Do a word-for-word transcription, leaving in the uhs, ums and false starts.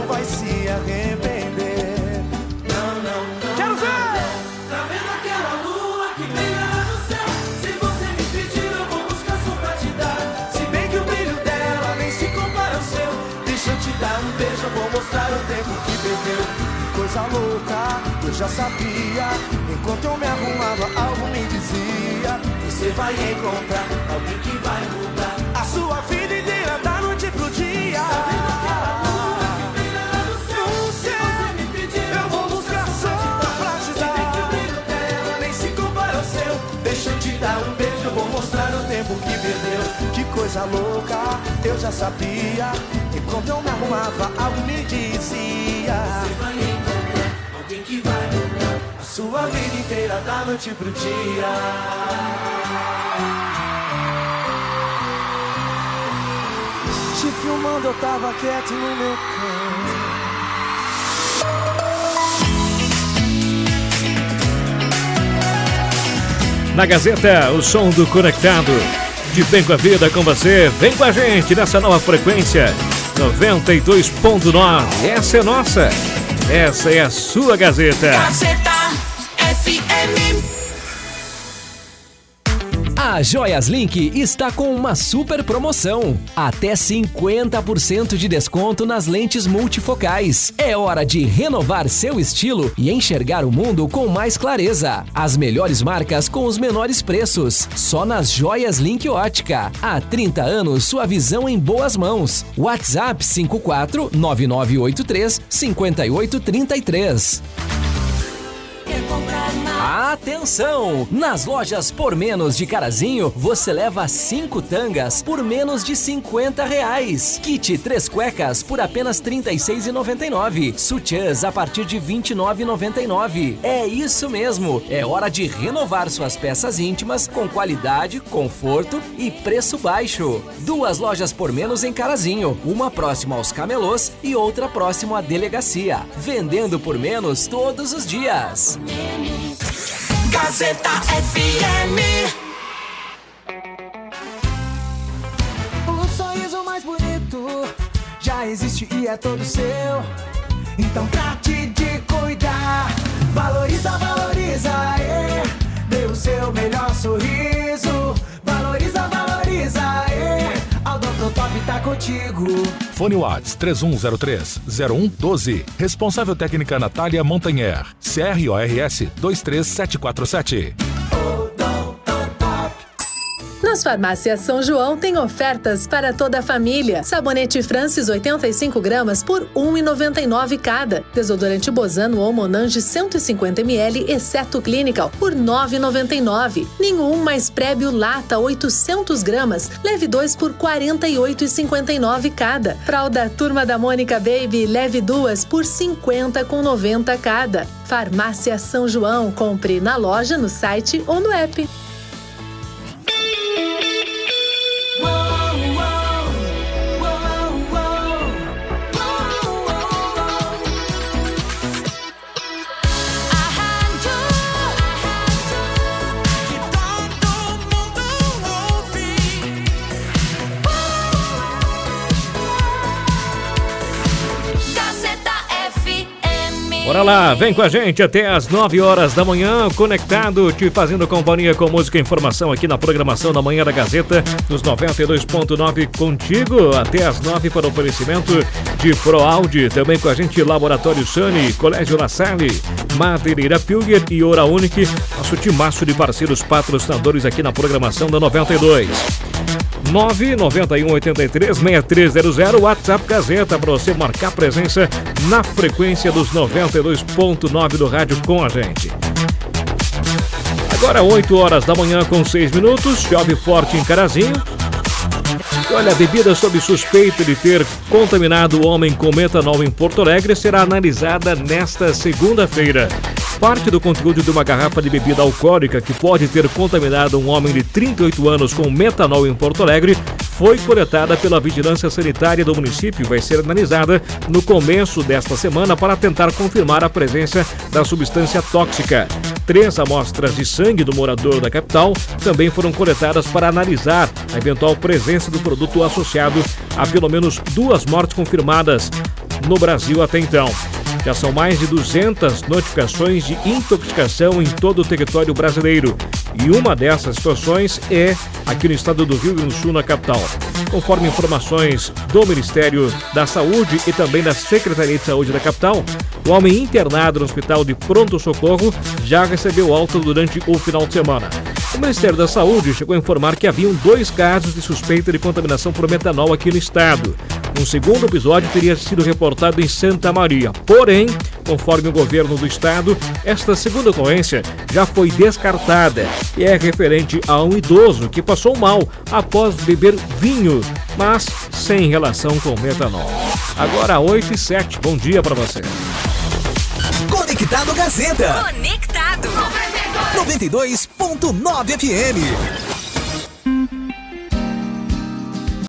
vai se arrepender. Não, não, não. Quero ver! Tá vendo aquela lua que brilha lá no céu? Se você me pedir, eu vou buscar só pra te dar. Se bem que o brilho dela nem se compara ao seu. Deixa eu te dar um beijo, eu vou mostrar o tempo que perdeu. Coisa louca, eu já sabia. Enquanto eu me arrumava, algo me dizia: você vai encontrar alguém que vai mudar a sua vida inteira, da noite pro dia. Tá vendo aquela lua que brilha lá no céu? No céu. Se você me pedir, eu vou buscar só pra te dar. Se bem que o brilho dela nem se compara ao seu. Deixa eu te dar um beijo, eu vou mostrar o tempo que perdeu. Que coisa louca, eu já sabia. Enquanto eu me arrumava, algo me dizia: você vai encontrar alguém que vai mudar a sua vida inteira, da noite pro dia. Te filmando, eu tava quieto no meu canto. Na Gazeta, o som do Conectado. De bem com a vida com você. Vem com a gente nessa nova frequência noventa e dois ponto nove. Essa é nossa. Essa é a sua Gazeta. Gazeta F M. A Joias Link está com uma super promoção. Até cinquenta por cento de desconto nas lentes multifocais. É hora de renovar seu estilo e enxergar o mundo com mais clareza. As melhores marcas com os menores preços. Só nas Joias Link Ótica. Há trinta anos, sua visão em boas mãos. WhatsApp cinco quatro nove nove oito três cinco oito três três. Atenção! Nas lojas Por Menos de Carazinho, você leva cinco tangas por menos de cinquenta reais. Kit três cuecas por apenas trinta e seis reais e noventa e nove centavos. Sutiãs a partir de vinte e nove reais e noventa e nove centavos. É isso mesmo! É hora de renovar suas peças íntimas com qualidade, conforto e preço baixo. Duas lojas Por Menos em Carazinho. Uma próxima aos camelôs e outra próxima à delegacia. Vendendo por menos todos os dias. Gazeta F M. O sorriso mais bonito já existe e é todo seu. Então trate de cuidar. Valoriza, valoriza, é. Dê o seu melhor sorriso. Valoriza, valoriza, é. A Odontotop tá contigo. Fone Whats três um zero três zero um um doze. Responsável técnica Natália Montanher. C R O R S dois três sete quatro sete. Nas farmácias São João tem ofertas para toda a família. Sabonete Francis oitenta e cinco gramas por um real e noventa e nove centavos cada. Desodorante Bozano ou Monange cento e cinquenta mililitros, exceto Clinical, por nove reais e noventa e nove centavos. Nenhum mais Prébio Lata oitocentos gramas, leve dois por quarenta e oito reais e cinquenta e nove centavos cada. Fralda Turma da Mônica Baby, leve duas por cinquenta reais e noventa centavos cada. Farmácia São João, compre na loja, no site ou no app. Bora lá, vem com a gente até as nove horas da manhã, conectado, te fazendo companhia com música e informação aqui na programação da Manhã da Gazeta, nos noventa e dois ponto nove, contigo até as nove para o oferecimento de ProAude. Também com a gente Laboratório Sani, Colégio La Salle, Madeireira Pilger e Hora Unique, nosso timaço de parceiros patrocinadores aqui na programação da noventa e dois. nove nove um oito três seis três zero zero, WhatsApp Gazeta, para você marcar presença na frequência dos noventa e dois ponto nove do rádio com a gente. Agora oito horas da manhã com seis minutos, chove forte em Carazinho. E olha, a bebida sob suspeita de ter contaminado o homem com metanol em Porto Alegre será analisada nesta segunda-feira. Parte do conteúdo de uma garrafa de bebida alcoólica que pode ter contaminado um homem de trinta e oito anos com metanol em Porto Alegre foi coletada pela Vigilância Sanitária do município e vai ser analisada no começo desta semana para tentar confirmar a presença da substância tóxica. Três amostras de sangue do morador da capital também foram coletadas para analisar a eventual presença do produto associado a pelo menos duas mortes confirmadas no Brasil até então. Já são mais de duzentas notificações de intoxicação em todo o território brasileiro. E uma dessas situações é aqui no estado do Rio Grande do Sul, na capital. Conforme informações do Ministério da Saúde e também da Secretaria de Saúde da capital, o homem internado no hospital de pronto-socorro já recebeu alta durante o final de semana. O Ministério da Saúde chegou a informar que haviam dois casos de suspeita de contaminação por metanol aqui no estado. Um segundo episódio teria sido reportado em Santa Maria. Porém, conforme o governo do estado, esta segunda ocorrência já foi descartada e é referente a um idoso que passou mal após beber vinho, mas sem relação com metanol. Agora oito e sete, bom dia para você. Conectado Gazeta. Conectado. noventa e dois ponto nove F M.